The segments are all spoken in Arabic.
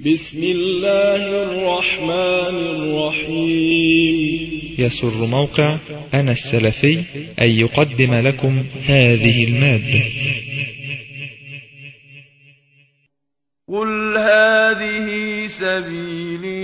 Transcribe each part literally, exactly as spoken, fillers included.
بسم الله الرحمن الرحيم. يسر موقع أنا السلفي أن يقدم لكم هذه المادة. قل هذه سبيلي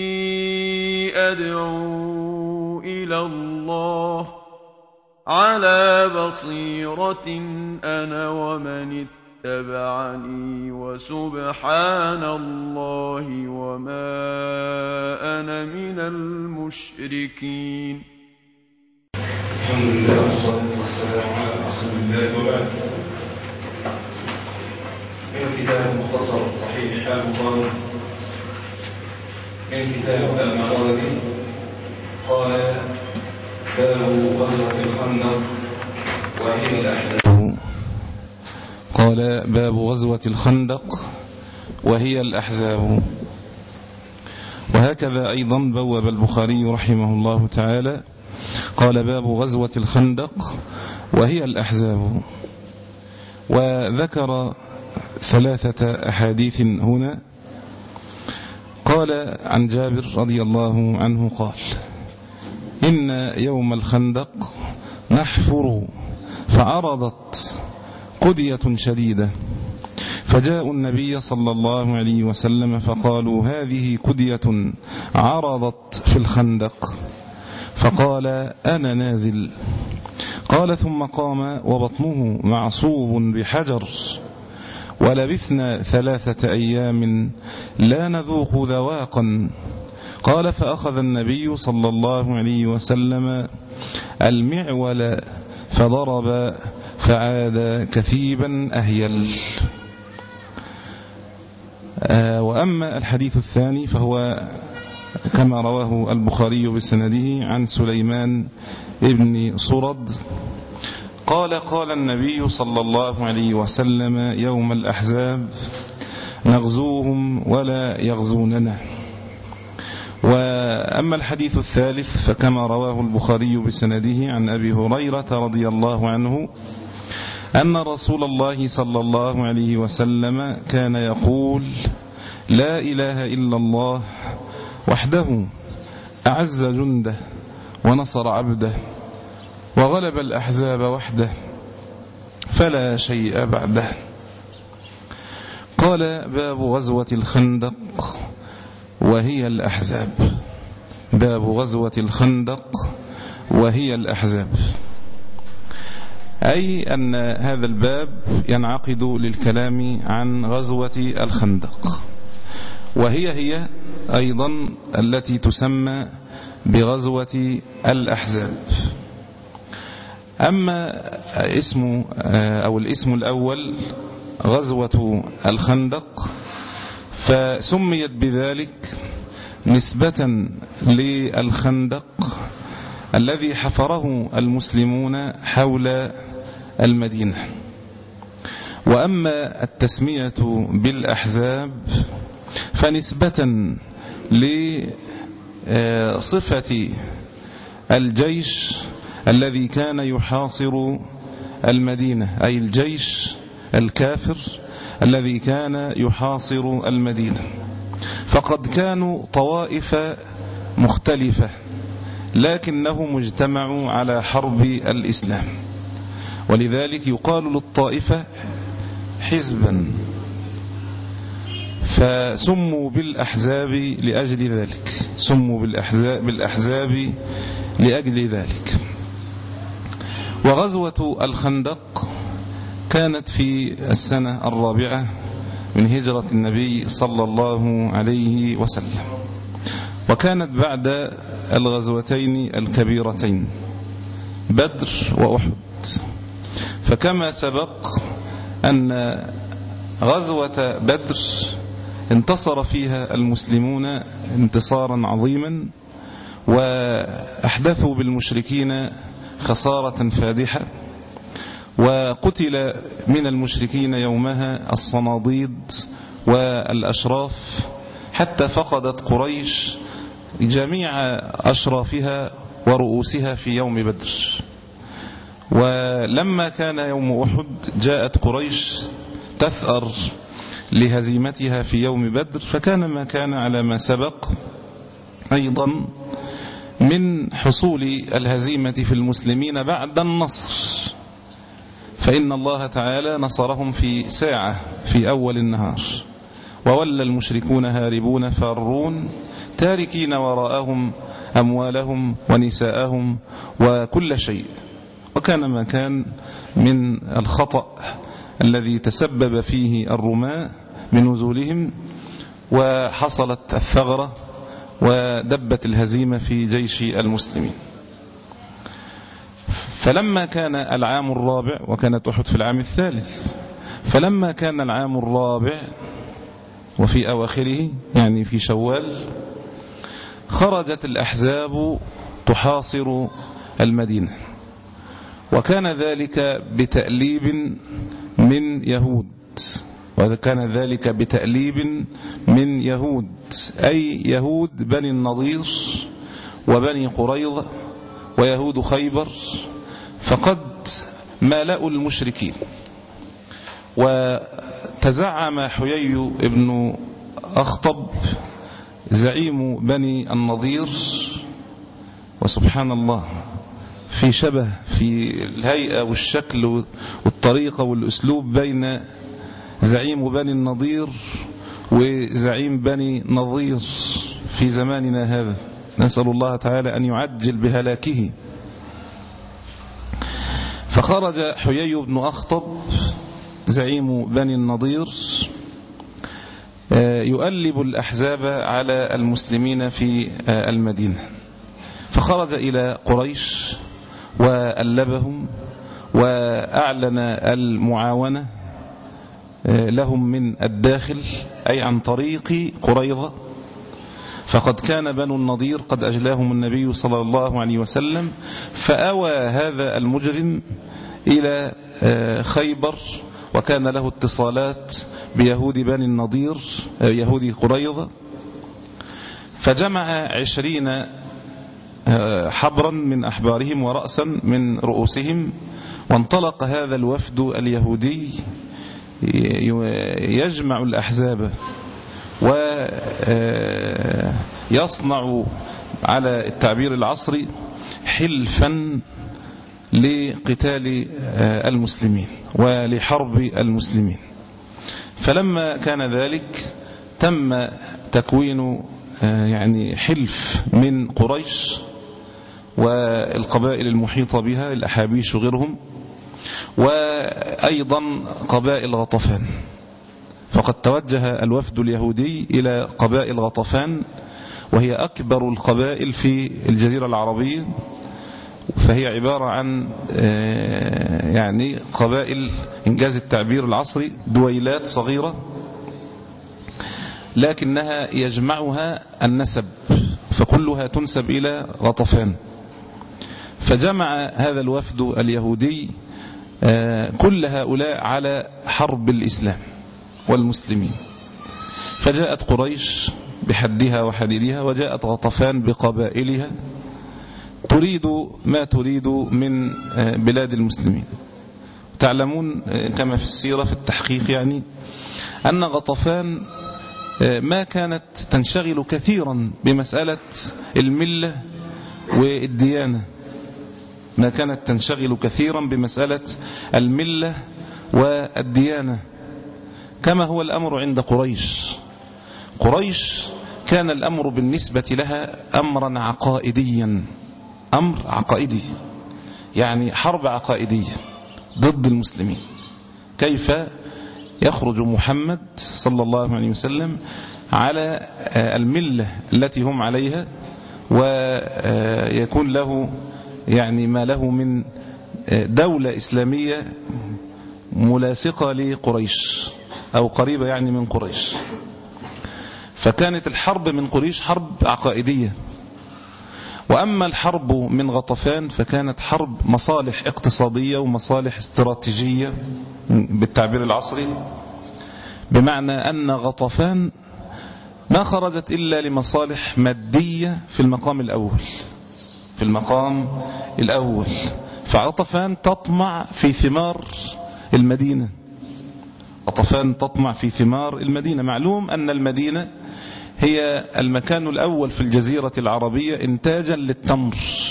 أدعو إلى الله على بصيرة أنا ومن اتبعني وسبحان الله وما أنا من المشركين. الحمد لله والصلاة والسلام على رسول الله وبعد. من كتاب مختصر صحيح البخاري من كتاب المغازي قال باب غزوة الخندق وهي الأحزاب. قال باب غزوة الخندق وهي الأحزاب. وهكذا أيضا بوب البخاري رحمه الله تعالى قال باب غزوة الخندق وهي الأحزاب. وذكر ثلاثة أحاديث هنا. قال عن جابر رضي الله عنه قال إن يوم الخندق نحفر فعرضت قدية شديدة فجاءوا النبي صلى الله عليه وسلم فقالوا هذه قدية عرضت في الخندق، فقال أنا نازل. قال ثم قام وبطنه معصوب بحجر ولبثنا ثلاثة أيام لا نذوق ذواقا. قال فأخذ النبي صلى الله عليه وسلم المعول فضرب فعاد كثيبا أهيل. آه وأما الحديث الثاني فهو كما رواه البخاري بسنده عن سليمان ابن صرد قال قال النبي صلى الله عليه وسلم يوم الأحزاب نغزوهم ولا يغزوننا. وأما الحديث الثالث فكما رواه البخاري بسنده عن أبي هريرة رضي الله عنه أن رسول الله صلى الله عليه وسلم كان يقول لا إله إلا الله وحده أعز جنده ونصر عبده وغلب الأحزاب وحده فلا شيء بعده. قال باب غزوة الخندق وهي الأحزاب. باب غزوة الخندق وهي الأحزاب، أي أن هذا الباب ينعقد للكلام عن غزوة الخندق، وهي هي أيضا التي تسمى بغزوة الأحزاب. أما اسم أو الاسم الأول غزوة الخندق فسميت بذلك نسبة للخندق الذي حفره المسلمون حول المدينة. وأما التسمية بالأحزاب فنسبة لصفة الجيش الذي كان يحاصر المدينة، أي الجيش الكافر الذي كان يحاصر المدينة. فقد كانوا طوائف مختلفة لكنهم اجتمعوا على حرب الإسلام، ولذلك يقال للطائفة حزبا، فسموا بالأحزاب لأجل ذلك، سموا بالأحزاب, بالأحزاب لأجل ذلك. وغزوة الخندق كانت في السنة الرابعة من هجرة النبي صلى الله عليه وسلم، وكانت بعد الغزوتين الكبيرتين بدر وأحد. فكما سبق أن غزوة بدر انتصر فيها المسلمون انتصارا عظيما وأحدثوا بالمشركين خسارة فادحة، وقتل من المشركين يومها الصناديد والأشراف حتى فقدت قريش جميع أشرافها ورؤوسها في يوم بدر. ولما كان يوم أحد جاءت قريش تثأر لهزيمتها في يوم بدر، فكان ما كان على ما سبق أيضا من حصول الهزيمة في المسلمين بعد النصر، فإن الله تعالى نصرهم في ساعة في أول النهار، وولى المشركون هاربون فارون تاركين وراءهم أموالهم ونساءهم وكل شيء. وكان ما كان من الخطأ الذي تسبب فيه الرماة بنزولهم، وحصلت الثغرة ودبت الهزيمة في جيش المسلمين. فلما كان العام الرابع، وكانت أحد في العام الثالث، فلما كان العام الرابع وفي أواخره يعني في شوال، خرجت الأحزاب تحاصر المدينة، وكان ذلك بتأليب من يهود، وكان ذلك بتأليب من يهود أي يهود بني النضير وبني قريظة ويهود خيبر، فقد مالأوا المشركين. وتزعم حيي بن أخطب زعيم بني النضير، وسبحان الله في شبه في الهيئة والشكل والطريقة والأسلوب بين زعيم بني النضير وزعيم بني نضير في زماننا هذا، نسأل الله تعالى أن يعجل بهلاكه. فخرج حيي بن أخطب زعيم بني النضير يؤلب الأحزاب على المسلمين في المدينة، فخرج إلى قريش وألبهم وأعلن المعاونة لهم من الداخل أي عن طريق قريظة، فقد كان بنو النضير قد أجلاهم النبي صلى الله عليه وسلم، فأوى هذا المجرم إلى خيبر، وكان له اتصالات بيهود بني النضير يهود قريظة، فجمع عشرين حبرا من أحبارهم ورأسا من رؤوسهم، وانطلق هذا الوفد اليهودي يجمع الأحزاب ويصنع على التعبير العصري حلفا لقتال المسلمين ولحرب المسلمين. فلما كان ذلك تم تكوين يعني حلف من قريش والقبائل المحيطة بها الأحابيش وغيرهم، وأيضا قبائل غطفان. فقد توجه الوفد اليهودي إلى قبائل غطفان، وهي أكبر القبائل في الجزيرة العربية، فهي عبارة عن يعني قبائل إنجاز التعبير العصري دويلات صغيرة، لكنها يجمعها النسب، فكلها تنسب إلى غطفان. فجمع هذا الوفد اليهودي كل هؤلاء على حرب الإسلام والمسلمين، فجاءت قريش بحدها وحديدها، وجاءت غطفان بقبائلها تريد ما تريد من بلاد المسلمين. تعلمون كما في السيرة في التحقيق يعني أن غطفان ما كانت تنشغل كثيرا بمسألة الملة والديانة، ما كانت تنشغل كثيرا بمسألة الملة والديانة كما هو الأمر عند قريش. قريش كان الأمر بالنسبة لها أمرا عقائديا، أمر عقائدي، يعني حرب عقائدية ضد المسلمين. كيف يخرج محمد صلى الله عليه وسلم على الملة التي هم عليها، ويكون له يعني ما له من دولة إسلامية ملاصقة لقريش أو قريبة يعني من قريش. فكانت الحرب من قريش حرب عقائدية، وأما الحرب من غطفان فكانت حرب مصالح اقتصادية ومصالح استراتيجية بالتعبير العصري، بمعنى أن غطفان ما خرجت إلا لمصالح مادية في المقام الأول في المقام الأول فغطفان تطمع في ثمار المدينة، غطفان تطمع في ثمار المدينة. معلوم أن المدينة هي المكان الأول في الجزيرة العربية إنتاجا للتمر،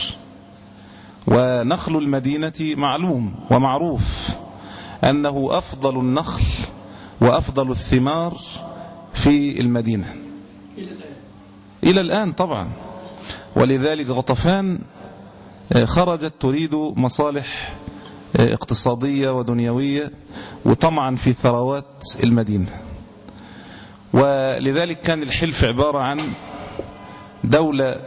ونخل المدينة معلوم ومعروف أنه أفضل النخل وأفضل الثمار في المدينة إلى الآن طبعا. ولذلك غطفان خرجت تريد مصالح اقتصادية ودنيوية وطمعا في ثروات المدينة. ولذلك كان الحلف عبارة عن دولة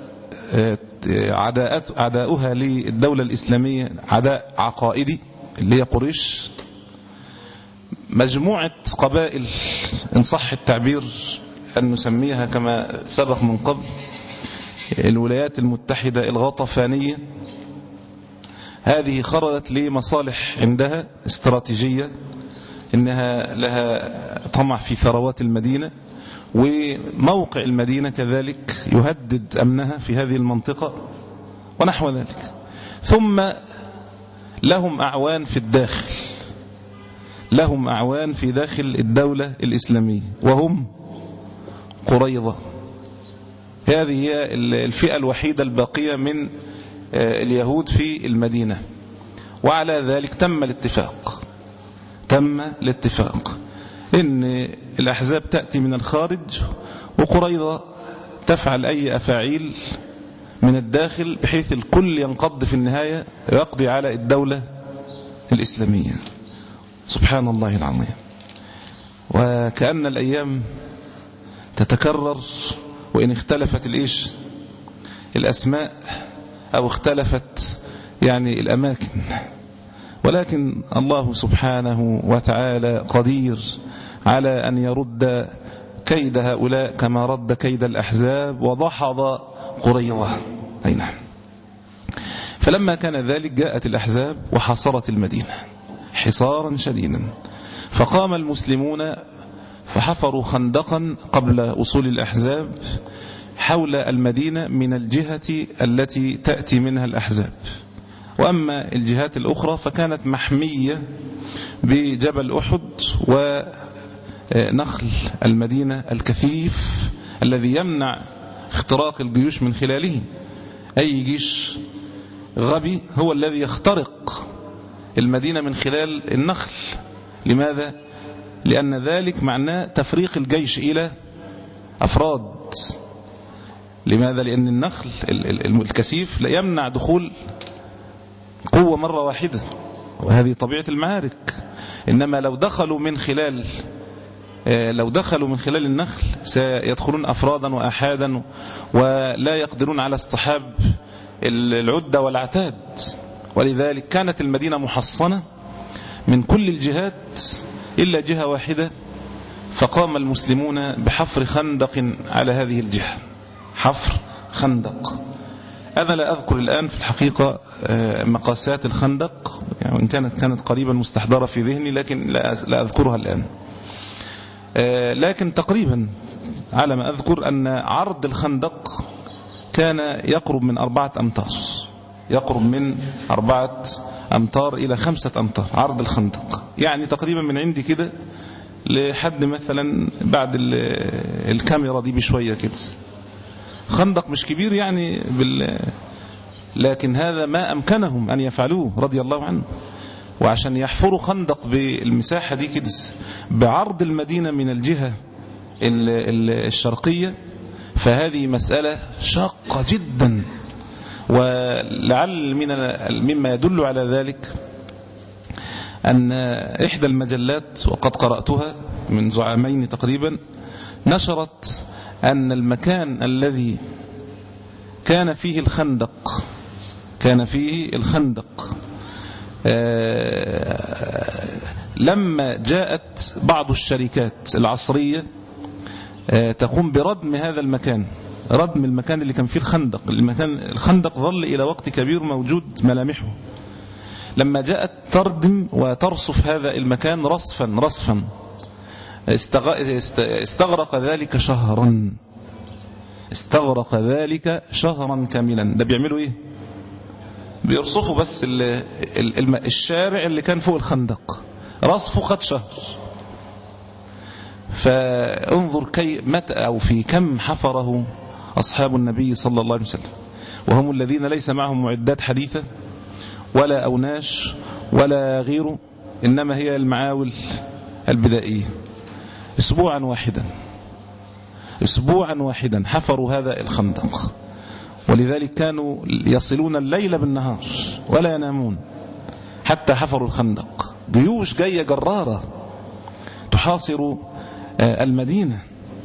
عداؤها للدولة الإسلامية عداء عقائدي اللي هي قريش، مجموعة قبائل إن صح التعبير أن نسميها كما سبق من قبل الولايات المتحدة الغطفانية. هذه خرجت لمصالح عندها استراتيجية، إنها لها طمع في ثروات المدينة، وموقع المدينة كذلك يهدد أمنها في هذه المنطقة ونحو ذلك. ثم لهم أعوان في الداخل، لهم أعوان في داخل الدولة الإسلامية وهم قريظة. هذه هي الفئة الوحيدة الباقية من اليهود في المدينة. وعلى ذلك تم الاتفاق تم الاتفاق إن الأحزاب تأتي من الخارج وقريظة تفعل أي أفاعيل من الداخل بحيث الكل ينقض في النهاية ويقضي على الدولة الإسلامية. سبحان الله العظيم. وكأن الأيام تتكرر وإن اختلفت الإيش الأسماء أو اختلفت يعني الأماكن، ولكن الله سبحانه وتعالى قدير على أن يرد كيد هؤلاء كما رد كيد الأحزاب وضحض قريظة. أي نعم. فلما كان ذلك جاءت الأحزاب وحاصرت المدينة حصارا شديدا، فقام المسلمون فحفروا خندقا قبل وصول الأحزاب حول المدينة من الجهة التي تأتي منها الأحزاب، وأما الجهات الأخرى فكانت محمية بجبل أحد ونخل المدينة الكثيف الذي يمنع اختراق الجيوش من خلاله. أي جيش غبي هو الذي يخترق المدينة من خلال النخل. لماذا؟ لأن ذلك معناه تفريق الجيش إلى أفراد. لماذا؟ لأن النخل الكثيف لا يمنع دخول قوة مرة واحدة، وهذه طبيعة المعارك. إنما لو دخلوا من خلال لو دخلوا من خلال النخل سيدخلون أفرادا وأحادا ولا يقدرون على اصطحاب العدة والعتاد. ولذلك كانت المدينة محصنة من كل الجهات إلا جهة واحدة، فقام المسلمون بحفر خندق على هذه الجهة، حفر خندق. أنا لا أذكر الآن في الحقيقة مقاسات الخندق، يعني وإن كانت كانت قريبا مستحضرة في ذهني لكن لا أذكرها الآن. لكن تقريبا على ما أذكر أن عرض الخندق كان يقرب من أربعة أمتار يقرب من أربعة أمتار إلى خمسة أمتار عرض الخندق، يعني تقريبا من عندي كده لحد مثلا بعد الكاميرا دي بشوية كده. خندق مش كبير يعني بال... لكن هذا ما أمكنهم أن يفعلوه رضي الله عنه. وعشان يحفروا خندق بالمساحة دي كده بعرض المدينة من الجهة الشرقية، فهذه مسألة شاقة جدا. ولعل من مما يدل على ذلك أن إحدى المجلات وقد قرأتها منذ عامين تقريبا نشرت أن المكان الذي كان فيه الخندق كان فيه الخندق لما جاءت بعض الشركات العصرية تقوم بردم هذا المكان، ردم المكان اللي كان فيه الخندق. المكان الخندق ظل إلى وقت كبير موجود ملامحه. لما جاءت تردم وترصف هذا المكان رصفا رصفا استغرق ذلك شهرا استغرق ذلك شهرا كاملا. ده بيعملوا ايه؟ بيرصفوا بس الشارع اللي كان فوق الخندق، رصفه خد شهر. فانظر كي متى أو في كم حفره أصحاب النبي صلى الله عليه وسلم، وهم الذين ليس معهم معدات حديثة ولا أوناش ولا غيره، إنما هي المعاول البدائية. أسبوعا واحدا أسبوعا واحدا حفروا هذا الخندق، ولذلك كانوا يصلون الليل بالنهار ولا ينامون حتى حفروا الخندق. جيوش جاية جرارة تحاصر المدينة.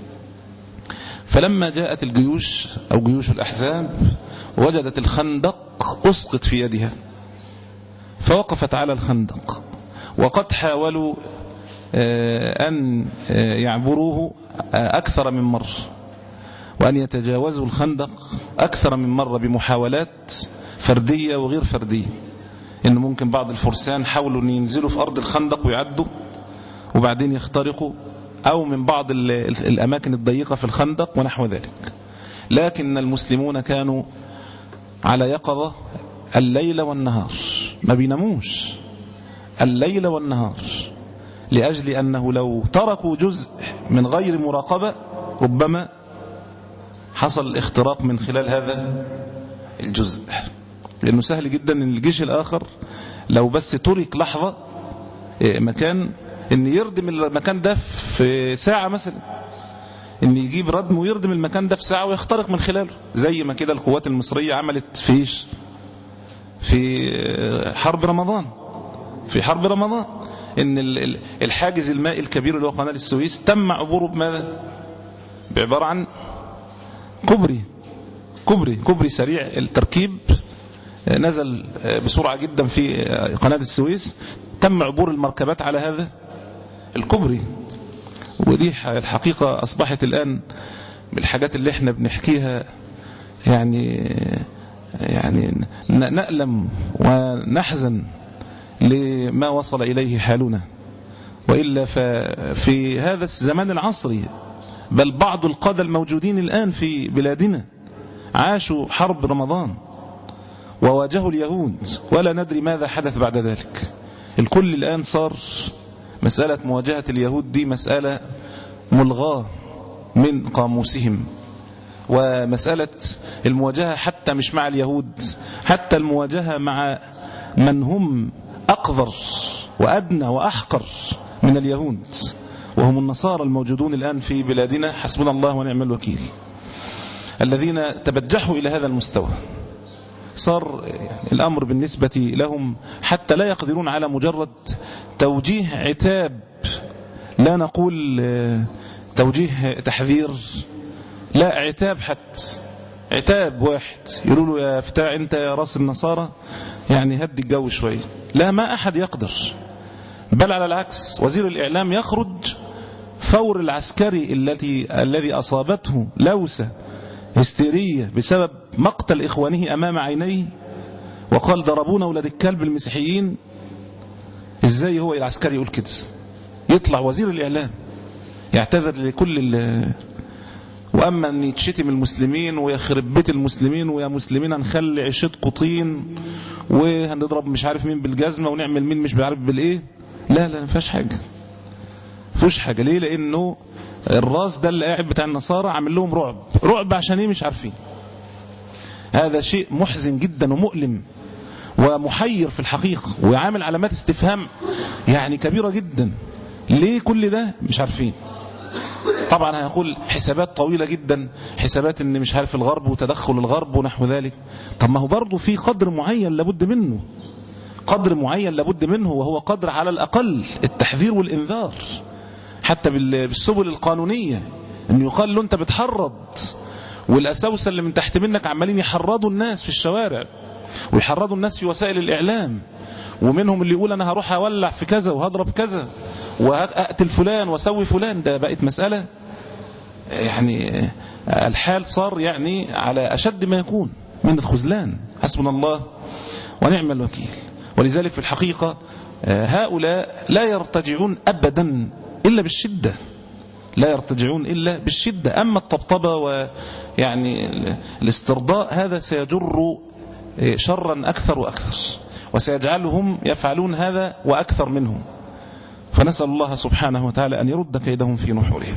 فلما جاءت الجيوش أو جيوش الأحزاب وجدت الخندق أسقط في يدها، فوقفت على الخندق، وقد حاولوا أن يعبروه أكثر من مرة وأن يتجاوزوا الخندق أكثر من مرة بمحاولات فردية وغير فردية. إن ممكن بعض الفرسان حاولوا أن ينزلوا في أرض الخندق ويعدوا وبعدين يخترقوا، أو من بعض الأماكن الضيقة في الخندق ونحو ذلك. لكن المسلمون كانوا على يقظة الليل والنهار، ما بيناموش الليل والنهار، لأجل أنه لو تركوا جزء من غير مراقبة ربما حصل الاختراق من خلال هذا الجزء. لأنه سهل جدا أن الجيش الآخر لو بس ترك لحظة مكان أن يردم المكان ده في ساعة مثلا، أن يجيب ردم ويردم المكان ده في ساعة ويخترق من خلاله، زي ما كده القوات المصرية عملت فيش في حرب رمضان. في حرب رمضان ان الحاجز المائي الكبير اللي هو قناة السويس تم عبوره بماذا؟ بعبارة عن كوبري كوبري كوبري سريع التركيب، نزل بسرعة جدا في قناة السويس، تم عبور المركبات على هذا الكوبري. ودي الحقيقة أصبحت الآن بالحاجات اللي احنا بنحكيها يعني يعني نألم ونحزن لما وصل إليه حالنا. وإلا ففي هذا الزمان العصري بل بعض القادة الموجودين الآن في بلادنا عاشوا حرب رمضان وواجهوا اليهود ولا ندري ماذا حدث بعد ذلك. الكل الآن صار مسألة مواجهة اليهود دي مسألة ملغاة من قاموسهم، ومسألة المواجهة حتى مش مع اليهود، حتى المواجهة مع من هم أقذر وأدنى وأحقر من اليهود، وهم النصارى الموجودون الآن في بلادنا حسبنا الله ونعم الوكيل، الذين تبجحوا إلى هذا المستوى. صار الأمر بالنسبة لهم حتى لا يقدرون على مجرد توجيه عتاب، لا نقول توجيه تحذير، لا عتاب، حتى عتاب واحد يقولوا له يا فتاة انت يا راس النصارى يعني هدي الجو شوية، لا، ما أحد يقدر. بل على العكس، وزير الإعلام يخرج فور العسكري الذي الذي أصابته لوسة هستيرية بسبب مقتل إخوانه أمام عينيه، وقال ضربونا ولاد الكلب المسيحيين. إزاي هو العسكري يقول كده؟ يطلع وزير الإعلام يعتذر لكل ال وأما أن يتشتم المسلمين ويخرب بيت المسلمين ويا مسلمين هنخلي عيشتكم طين وهنضرب مش عارف مين بالجزمة ونعمل مين مش بعرف بالإيه، لا لا، ما فيهاش حاجة، ما فيهوش حاجة. ليه؟ لأنه الراس ده اللي قاعد بتاع النصارى عامل لهم رعب رعب عشان ايه مش عارفين. هذا شيء محزن جدا ومؤلم ومحير في الحقيقة، ويعامل علامات استفهام يعني كبيرة جدا. ليه كل ده؟ مش عارفين. طبعا هنقول حسابات طويلة جدا، حسابات ان مش عارف الغرب وتدخل الغرب ونحو ذلك. طب ما هو برضو في قدر معين لابد منه، قدر معين لابد منه، وهو قدر على الأقل التحذير والإنذار حتى بالسبل القانونية، انه يقال له انت بتحرض، والأساوسة اللي من تحت منك عمالين يحرضوا الناس في الشوارع ويحرضوا الناس في وسائل الإعلام، ومنهم اللي يقول أنا هروح أولع في كذا وهضرب كذا وأقتل فلان وسوي فلان. ده بقت مسألة يعني الحال صار يعني على أشد ما يكون من الخذلان. حسبنا الله ونعم الوكيل. ولذلك في الحقيقة هؤلاء لا يرتجعون أبدا إلا بالشدة، لا يرتجعون إلا بالشدة. أما الطبطبة ويعني الاسترضاء هذا سيجر شرا أكثر وأكثر، وسيجعلهم يفعلون هذا وأكثر منهم. فنسأل الله سبحانه وتعالى أن يرد كيدهم في نحورهم.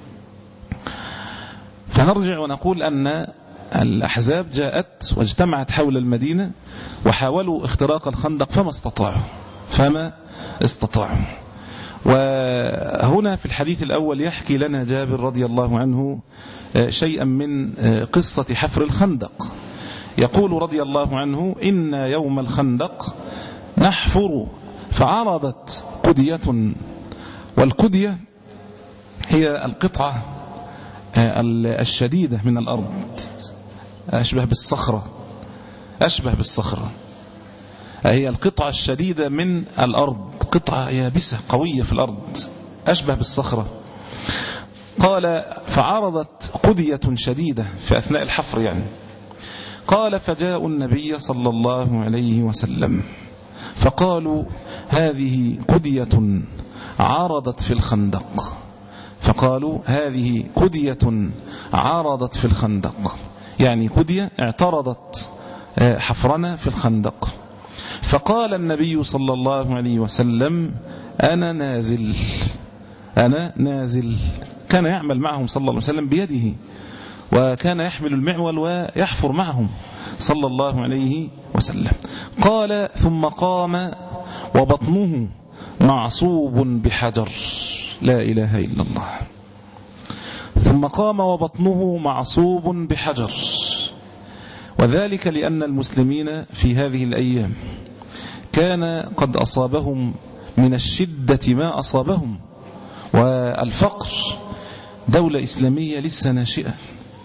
فنرجع ونقول أن الأحزاب جاءت واجتمعت حول المدينة وحاولوا اختراق الخندق فما استطاعوا فما استطاعوا. وهنا في الحديث الأول يحكي لنا جابر رضي الله عنه شيئا من قصة حفر الخندق. يقول رضي الله عنه: إن يوم الخندق نحفر فعرضت قدية، والقدية هي القطعة الشديدة من الأرض، أشبه بالصخرة أشبه بالصخرة هي القطعة الشديدة من الأرض، قطعة يابسة قوية في الأرض أشبه بالصخرة. قال: فعرضت قدية شديدة في أثناء الحفر يعني. قال: فجاءوا النبي صلى الله عليه وسلم فقالوا: هذه قدية عرضت في الخندق. فقالوا: هذه قدية عرضت في الخندق، يعني قدية اعترضت حفرنا في الخندق. فقال النبي صلى الله عليه وسلم: أنا نازل أنا نازل. كان يعمل معهم صلى الله عليه وسلم بيده، وكان يحمل المعول ويحفر معهم صلى الله عليه وسلم. قال: ثم قام وبطنه معصوب بحجر. لا إله إلا الله. ثم قام وبطنه معصوب بحجر، وذلك لأن المسلمين في هذه الأيام كان قد أصابهم من الشدة ما أصابهم، والفقر، دولة إسلامية لسه ناشئة،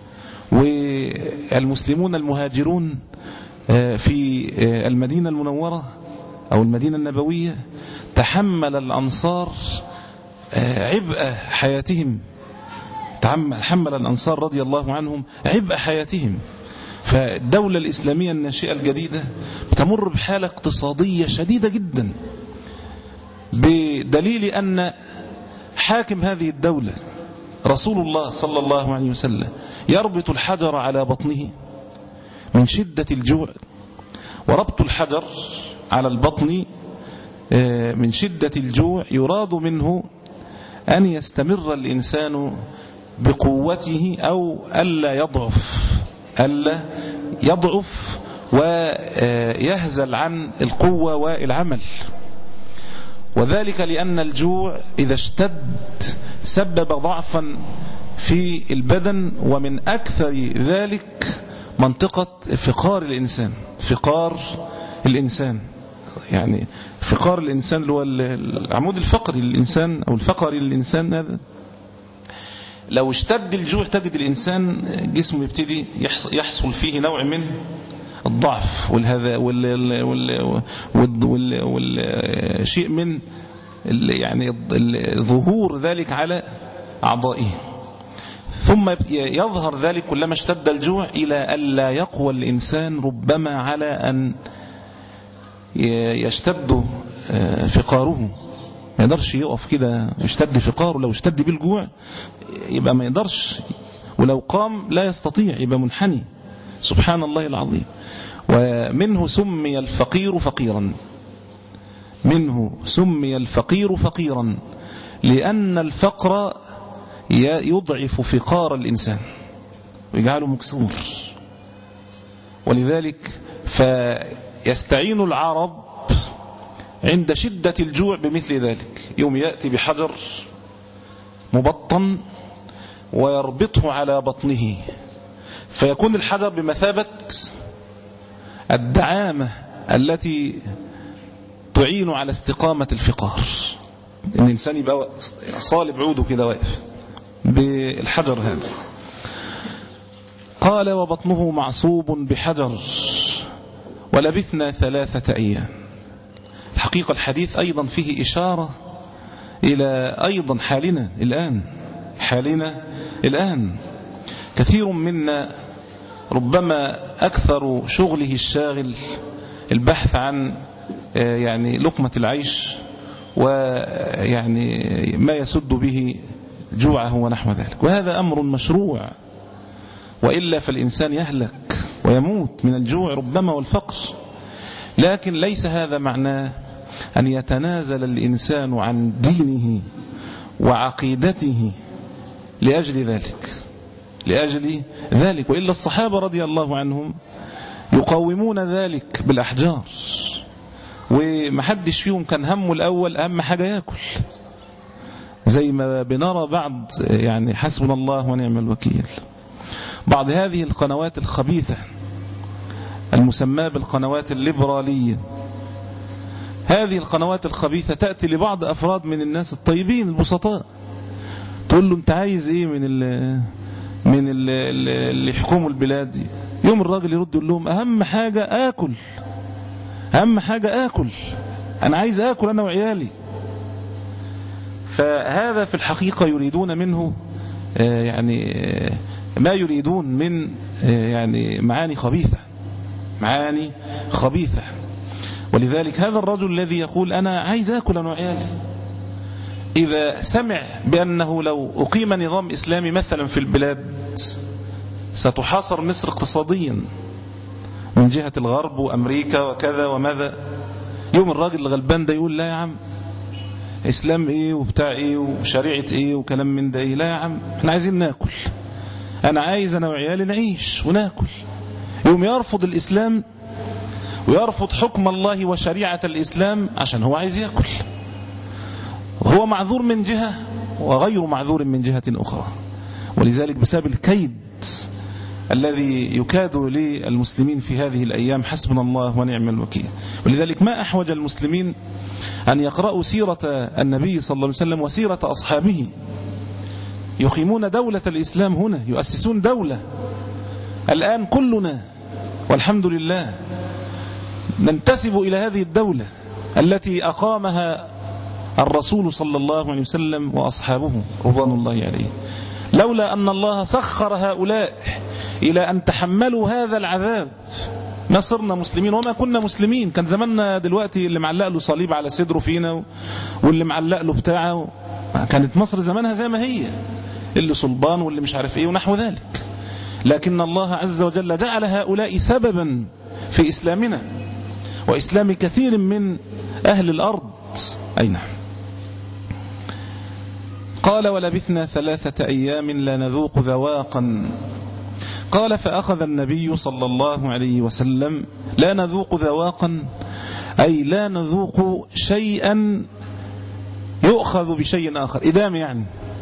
والمسلمون المهاجرون في المدينة المنورة أو المدينة النبوية تحمل الأنصار عبء حياتهم، تحمل الأنصار رضي الله عنهم عبء حياتهم. فالدولة الإسلامية الناشئة الجديدة بتمر بحالة اقتصادية شديدة جدا، بدليل أن حاكم هذه الدولة رسول الله صلى الله عليه وسلم يربط الحجر على بطنه من شدة الجوع، وربط الحجر على البطن من شدة الجوع يراد منه أن يستمر الإنسان بقوته أو ألا يضعف ألا يضعف ويهزل عن القوة والعمل. وذلك لأن الجوع إذا اشتد سبب ضعفا في البدن، ومن أكثر ذلك منطقة فقار الإنسان فقار الإنسان يعني فقار الإنسان اللي هو العمود الفقري للإنسان أو الفقري للإنسان. هذا لو اشتد الجوع تجد الإنسان جسمه يبتدي يحصل فيه نوع من الضعف والهذا والشيء من يعني ظهور ذلك على أعضائه، ثم يظهر ذلك كلما اشتد الجوع إلى ألا يقوى الإنسان ربما على أن يشتد فقاره، ما يقدرش يقف كده يشتد فقاره. لو اشتد بالجوع يبقى ما يقدرش، ولو قام لا يستطيع يبقى منحني. سبحان الله العظيم. ومنه سمي الفقير فقيرا منه سمي الفقير فقيرا لأن الفقر يضعف فقار الإنسان ويجعله مكسور. ولذلك فيستعين العرب عند شدة الجوع بمثل ذلك، يوم يأتي بحجر مبطن ويربطه على بطنه، فيكون الحجر بمثابة الدعامة التي تعين على استقامة الفقار، إن الإنسان يبقى صالب عوده كده واقف بالحجر هذا. قال: وبطنه معصوب بحجر ولبثنا ثلاثة أيام. الحقيقة الحديث أيضا فيه إشارة إلى أيضا حالنا الآن حالنا الآن كثير منا ربما أكثر شغله الشاغل البحث عن يعني لقمة العيش ويعني ما يسد به جوعه ونحو ذلك، وهذا أمر مشروع، وإلا فالإنسان يهلك ويموت من الجوع ربما والفقر. لكن ليس هذا معناه أن يتنازل الإنسان عن دينه وعقيدته لأجل ذلك لأجل ذلك وإلا الصحابة رضي الله عنهم يقاومون ذلك بالأحجار، ومحدش فيهم كان همه الأول أهم حاجة يأكل، زي ما بنرى بعض يعني حسبنا الله ونعم الوكيل بعض هذه القنوات الخبيثة المسمى بالقنوات الليبرالية. هذه القنوات الخبيثة تأتي لبعض أفراد من الناس الطيبين البسطاء، تقول له أنت عايز إيه من ال من ال اللي يحكموا البلاد؟ يوم الراجل يرد لهم أهم حاجة آكل، أهم حاجة آكل، أنا عايز آكل أنا وعيالي. فهذا في الحقيقة يريدون منه يعني ما يريدون من يعني معاني خبيثة معاني خبيثة. ولذلك هذا الرجل الذي يقول أنا عايز آكل أنا وعيالي، إذا سمع بأنه لو أقيم نظام إسلامي مثلا في البلاد ستحاصر مصر اقتصاديا من جهة الغرب وأمريكا وكذا وماذا، يوم الراجل الغلبان ده يقول لا يا عم إسلام إيه وبتاع إيه وشريعة إيه وكلام من ده إيه، لا يا عم احنا عايزين ناكل، أنا عايز أنا وعيالي نعيش وناكل. يوم يرفض الإسلام ويرفض حكم الله وشريعة الإسلام عشان هو عايز يأكل، وهو معذور من جهة وغير معذور من جهة أخرى. ولذلك بسبب الكيد الذي يكاد للمسلمين في هذه الأيام حسبنا الله ونعم الوكيل. ولذلك ما أحوج المسلمين أن يقرأوا سيرة النبي صلى الله عليه وسلم وسيرة أصحابه، يقيمون دولة الإسلام هنا، يؤسسون دولة. الآن كلنا والحمد لله ننتسب إلى هذه الدولة التي أقامها الرسول صلى الله عليه وسلم وأصحابه رضوان الله عليه. لولا أن الله سخر هؤلاء إلى أن تحملوا هذا العذاب ما صرنا مسلمين وما كنا مسلمين. كان زماننا دلوقتي اللي معلق له صليب على صدره فينا واللي معلق له بتاعه، كانت مصر زمانها زي ما هي، اللي صلبان واللي مش عارف ايه ونحو ذلك. لكن الله عز وجل جعل هؤلاء سببا في إسلامنا وإسلام كثير من أهل الأرض. أي نعم. قال ولبثنا ثلاثة أيام لا نذوق ذواقا. قال فأخذ النبي صلى الله عليه وسلم لا نذوق ذواقا أي لا نذوق شيئا يؤخذ بشيء آخر. إدام يعني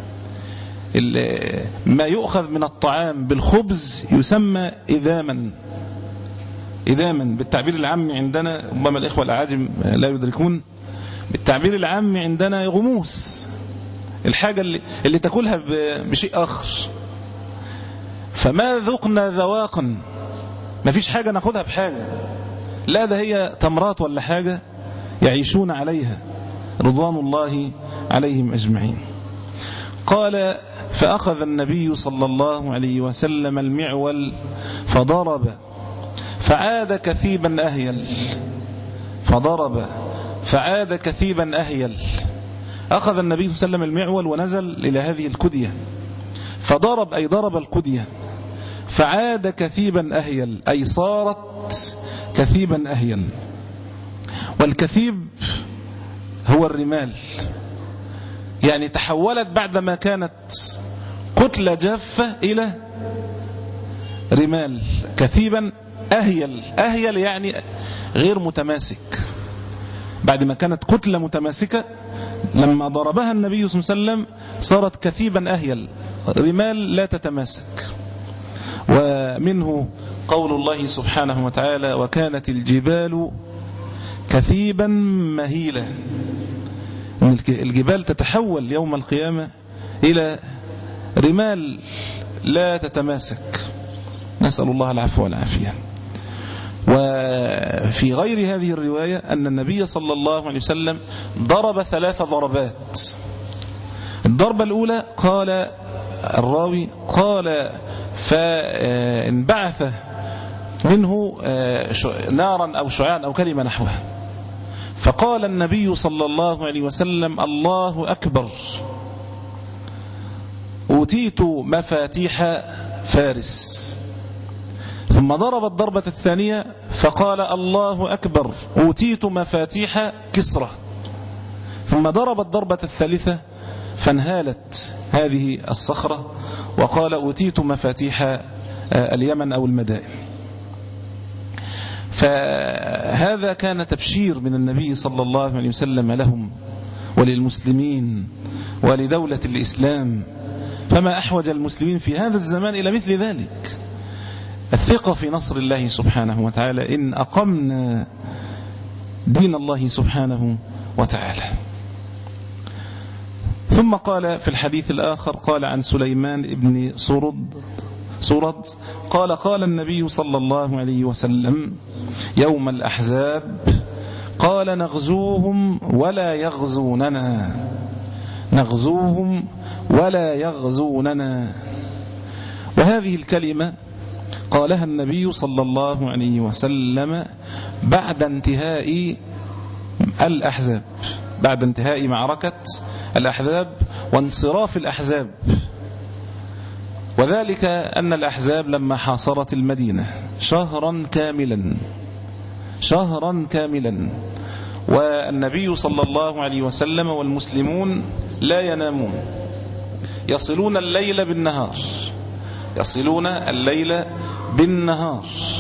ما يؤخذ من الطعام بالخبز يسمى إداما. إداما بالتعبير العام عندنا، ربما الإخوة الأعاجم لا يدركون، بالتعبير العام عندنا غموس، الحاجة اللي, اللي تأكلها بشيء آخر. فما ذقنا ذواقا، ما فيش حاجة نأخذها بحاجة، لا ده هي تمرات ولا حاجة يعيشون عليها رضوان الله عليهم أجمعين. قال فأخذ النبي صلى الله عليه وسلم المعول فضرب فعاد كثيبا أهيل. فضرب فعاد كثيبا أهيل. أخذ النبي صلى الله عليه وسلم المعول ونزل إلى هذه الكدية، فضرب أي ضرب الكدية، فعاد كثيبا أهيل أي صارت كثيبا أهيل. والكثيب هو الرمال، يعني تحولت بعدما كانت كتلة جافة إلى رمال. كثيبا أهيل، أهيل يعني غير متماسك. بعد ما كانت كتلة متماسكة لما ضربها النبي صلى الله عليه وسلم صارت كثيبا أهيل، رمال لا تتماسك. ومنه قول الله سبحانه وتعالى وكانت الجبال كثيبا مهيلا. الجبال تتحول يوم القيامة إلى رمال لا تتماسك، نسأل الله العفو والعافية. وفي غير هذه الرواية أن النبي صلى الله عليه وسلم ضرب ثلاث ضربات. الضربة الأولى قال الراوي قال فانبعث منه نارا أو شعاعا أو كلمة نحوها، فقال النبي صلى الله عليه وسلم الله أكبر أوتيت مفاتيح فارس. ثم ضرب الضربة الثانية فقال الله أكبر أوتيت مفاتيح كسرى. ثم ضرب الضربة الثالثة فانهالت هذه الصخرة وقال أوتيت مفاتيح اليمن أو المدائن. فهذا كان تبشير من النبي صلى الله عليه وسلم لهم وللمسلمين ولدولة الإسلام. فما أحوج المسلمين في هذا الزمان إلى مثل ذلك، الثقة في نصر الله سبحانه وتعالى إن أقمنا دين الله سبحانه وتعالى. ثم قال في الحديث الآخر، قال عن سليمان ابن سرد سرد قال قال النبي صلى الله عليه وسلم يوم الأحزاب قال نغزوهم ولا يغزوننا، نغزوهم ولا يغزوننا. وهذه الكلمة قالها النبي صلى الله عليه وسلم بعد انتهاء الأحزاب، بعد انتهاء معركة الأحزاب وانصراف الأحزاب. وذلك أن الأحزاب لما حاصرت المدينة شهرا كاملا شهرا كاملا والنبي صلى الله عليه وسلم والمسلمون لا ينامون، يصلون الليل بالنهار، يصلون الليل بالنهار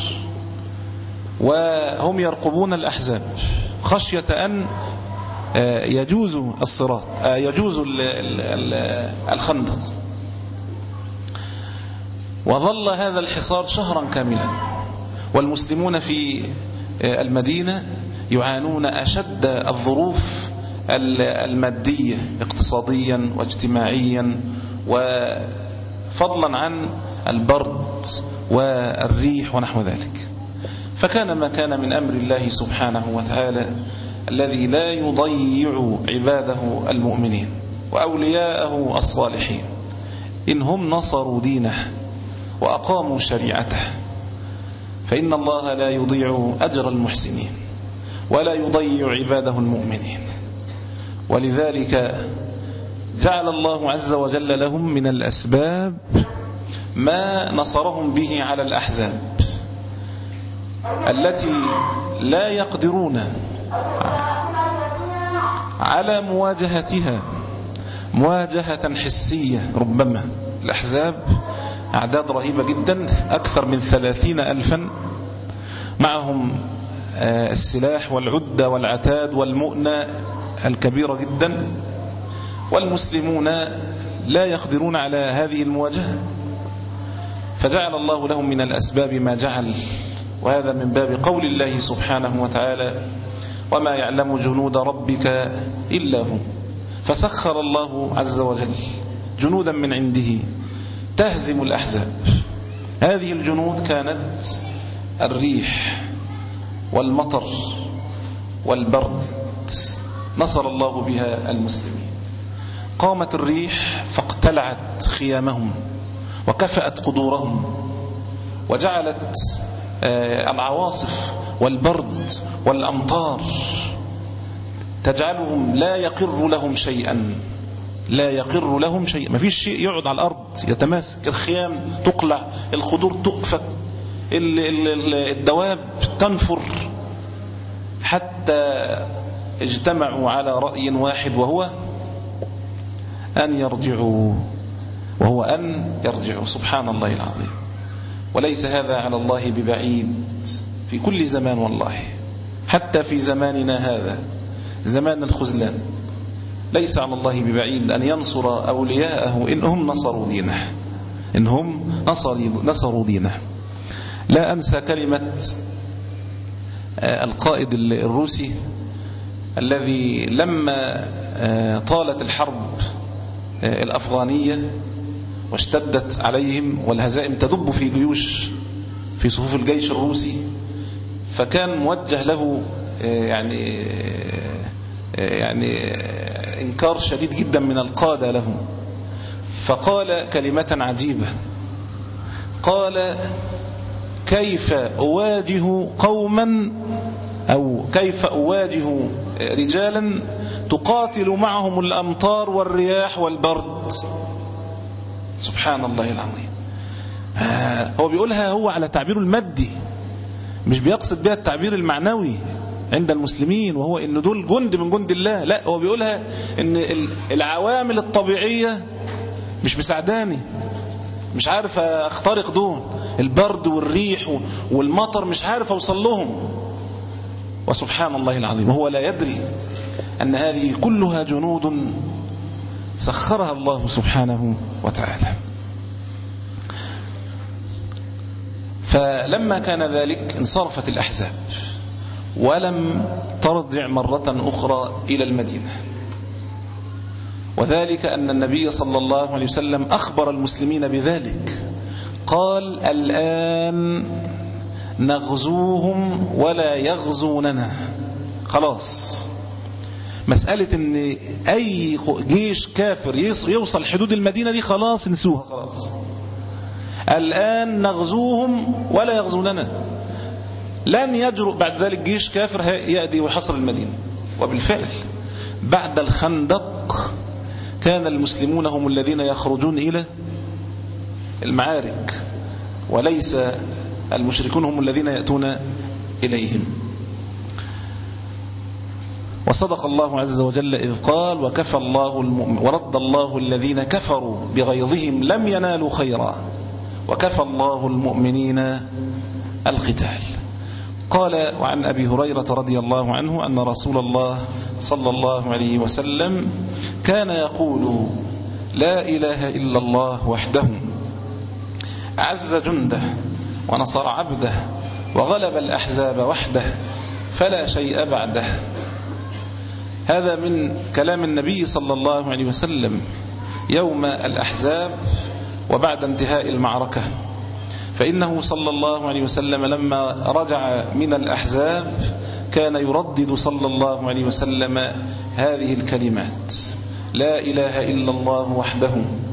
وهم يرقبون الأحزاب خشية أن يجوز الصراط يجوز الخندق. وظل هذا الحصار شهرا كاملا والمسلمون في المدينة يعانون أشد الظروف المادية اقتصاديا واجتماعيا، وفضلا عن البرد والريح ونحو ذلك. فكان ما كان من أمر الله سبحانه وتعالى الذي لا يضيع عباده المؤمنين وأولياءه الصالحين إن هم نصروا دينه وأقاموا شريعته، فإن الله لا يضيع أجر المحسنين ولا يضيع عباده المؤمنين. ولذلك جعل الله عز وجل لهم من الأسباب ما نصرهم به على الأحزاب التي لا يقدرون على مواجهتها مواجهة حسية. ربما الأحزاب أعداد رهيبة جدا، أكثر من ثلاثين ألفا، معهم السلاح والعدة والعتاد والمؤنة الكبيرة جدا، والمسلمون لا يقدرون على هذه المواجهة. فجعل الله لهم من الأسباب ما جعل، وهذا من باب قول الله سبحانه وتعالى وما يعلم جنود ربك إلا هو. فسخر الله عز وجل جنودا من عنده تهزم الأحزاب. هذه الجنود كانت الريح والمطر والبرد، نصر الله بها المسلمين. قامت الريح فاقتلعت خيامهم وكفأت قدورهم، وجعلت العواصف والبرد والأمطار تجعلهم لا يقر لهم شيئا، لا يقر لهم شيء، ما فيش شيء يقعد على الأرض يتماسك. الخيام تقلع، الخضور تؤفك، الدواب تنفر، حتى اجتمعوا على رأي واحد وهو أن يرجعوا وهو أن يرجعوا سبحان الله العظيم. وليس هذا على الله ببعيد في كل زمان والله، حتى في زماننا هذا زمان الخذلان ليس على الله ببعيد أن ينصر أولياءه إنهم نصروا دينه إنهم نصروا دينه. لا أنسى كلمة القائد الروسي الذي لما طالت الحرب الأفغانية واشتدت عليهم والهزائم تدب في جيوش في صفوف الجيش الروسي، فكان موجه له يعني يعني إنكار شديد جدا من القادة لهم، فقال كلمة عجيبة، قال كيف أواجه قوما أو كيف أواجه رجالا تقاتل معهم الأمطار والرياح والبرد. سبحان الله العظيم. هو بيقولها هو على تعبيره المادي، مش بيقصد بها التعبير المعنوي عند المسلمين، وهو ان دول جند من جند الله. لا، هو بيقولها ان العوامل الطبيعية مش مساعداني، مش عارف اخترق دون البرد والريح والمطر، مش عارف اوصل لهم. وسبحان الله العظيم، وهو لا يدري ان هذه كلها جنود سخرها الله سبحانه وتعالى. فلما كان ذلك انصرفت الأحزاب ولم ترجع مرة أخرى إلى المدينة، وذلك أن النبي صلى الله عليه وسلم أخبر المسلمين بذلك، قال: الآن نغزوهم ولا يغزوننا. خلاص، مسألة ان اي جيش كافر يوصل حدود المدينة دي خلاص نسوها، خلاص الآن نغزوهم ولا يغزوننا. لن يجرؤ بعد ذلك جيش كافر يأتي ويحصر المدينة. وبالفعل بعد الخندق كان المسلمون هم الذين يخرجون إلى المعارك، وليس المشركون هم الذين يأتون إليهم. وصدق الله عز وجل إذ قال: وكفى الله المؤمن ورد الله الذين كفروا بغيظهم لم ينالوا خيرا وكفى الله المؤمنين القتال. قال: وعن أبي هريرة رضي الله عنه أن رسول الله صلى الله عليه وسلم كان يقول: لا إله إلا الله وحده أعز جنده ونصر عبده وغلب الأحزاب وحده فلا شيء بعده. هذا من كلام النبي صلى الله عليه وسلم يوم الأحزاب وبعد انتهاء المعركة، فإنه صلى الله عليه وسلم لما رجع من الأحزاب كان يردد صلى الله عليه وسلم هذه الكلمات: لا إله إلا الله وحده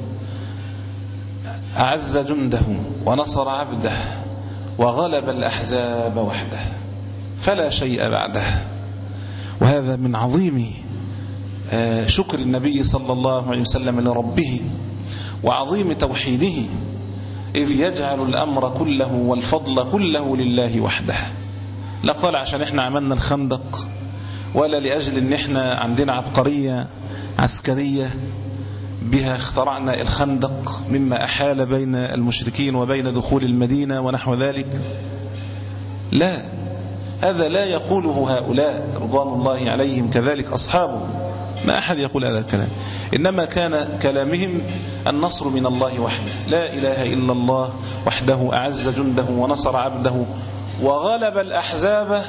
أعز جنده ونصر عبده وغلب الأحزاب وحده فلا شيء بعده. وهذا من عظيم شكر النبي صلى الله عليه وسلم لربه وعظيم توحيده، إذ يجعل الأمر كله والفضل كله لله وحده. لا قال عشان احنا عملنا الخندق، ولا لأجل ان احنا عندنا عبقرية عسكرية بها اخترعنا الخندق مما أحال بين المشركين وبين دخول المدينة ونحو ذلك. لا، هذا لا يقوله هؤلاء رضوان الله عليهم، كذلك أصحابه، ما أحد يقول هذا الكلام، إنما كان كلامهم النصر من الله وحده. لا إله إلا الله وحده أعز جنده ونصر عبده وغلب الأحزاب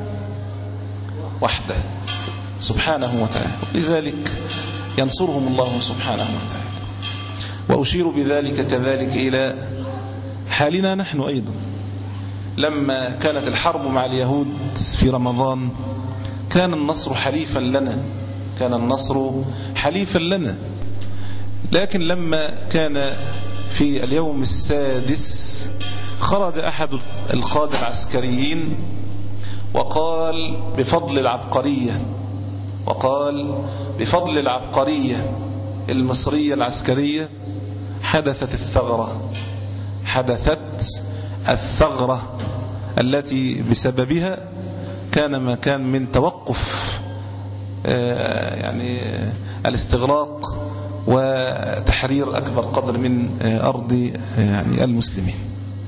وحده سبحانه وتعالى. لذلك ينصرهم الله سبحانه وتعالى. وأشير بذلك كذلك إلى حالنا نحن أيضا. لما كانت الحرب مع اليهود في رمضان كان النصر حليفا لنا، كان النصر حليفا لنا. لكن لما كان في اليوم السادس خرج أحد القادة العسكريين وقال بفضل العبقرية وقال بفضل العبقرية المصرية العسكرية حدثت الثغرة حدثت الثغرة التي بسببها كان ما كان من توقف يعني الاستغراق وتحرير أكبر قدر من أرض يعني المسلمين.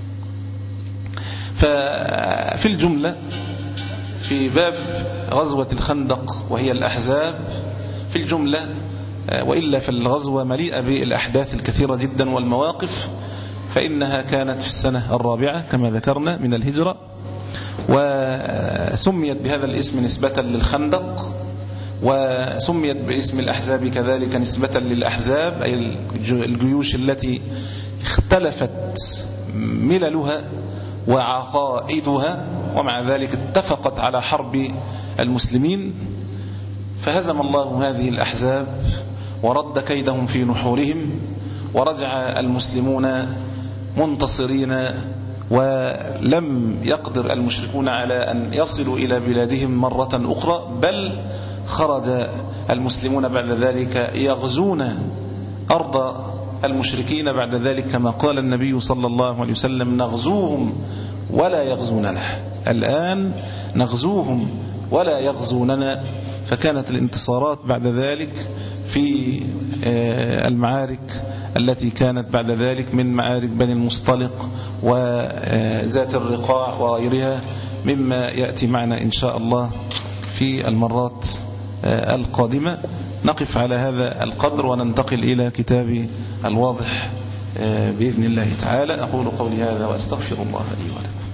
ففي الجملة في باب غزوة الخندق وهي الأحزاب في الجملة، وإلا في الغزوة مليئة بالأحداث الكثيرة جدا والمواقف، فإنها كانت في السنة الرابعة كما ذكرنا من الهجرة، وسميت بهذا الاسم نسبة للخندق، وسميت باسم الأحزاب كذلك نسبة للأحزاب، أي الجيوش التي اختلفت مللها وعقائدها، ومع ذلك اتفقت على حرب المسلمين. فهزم الله هذه الأحزاب ورد كيدهم في نحورهم، ورجع المسلمون منتصرين، ولم يقدر المشركون على أن يصلوا إلى بلادهم مرة أخرى، بل خرج المسلمون بعد ذلك يغزون أرض المشركين بعد ذلك كما قال النبي صلى الله عليه وسلم نغزوهم ولا يغزوننا. الآن نغزوهم ولا يغزوننا. فكانت الانتصارات بعد ذلك في المعارك التي كانت بعد ذلك من معارك بني المصطلق وذات الرقاع وغيرها مما يأتي معنا إن شاء الله في المرات القادمة. نقف على هذا القدر وننتقل إلى كتاب الواضح بإذن الله تعالى. أقول قولي هذا وأستغفر الله لي ولكم.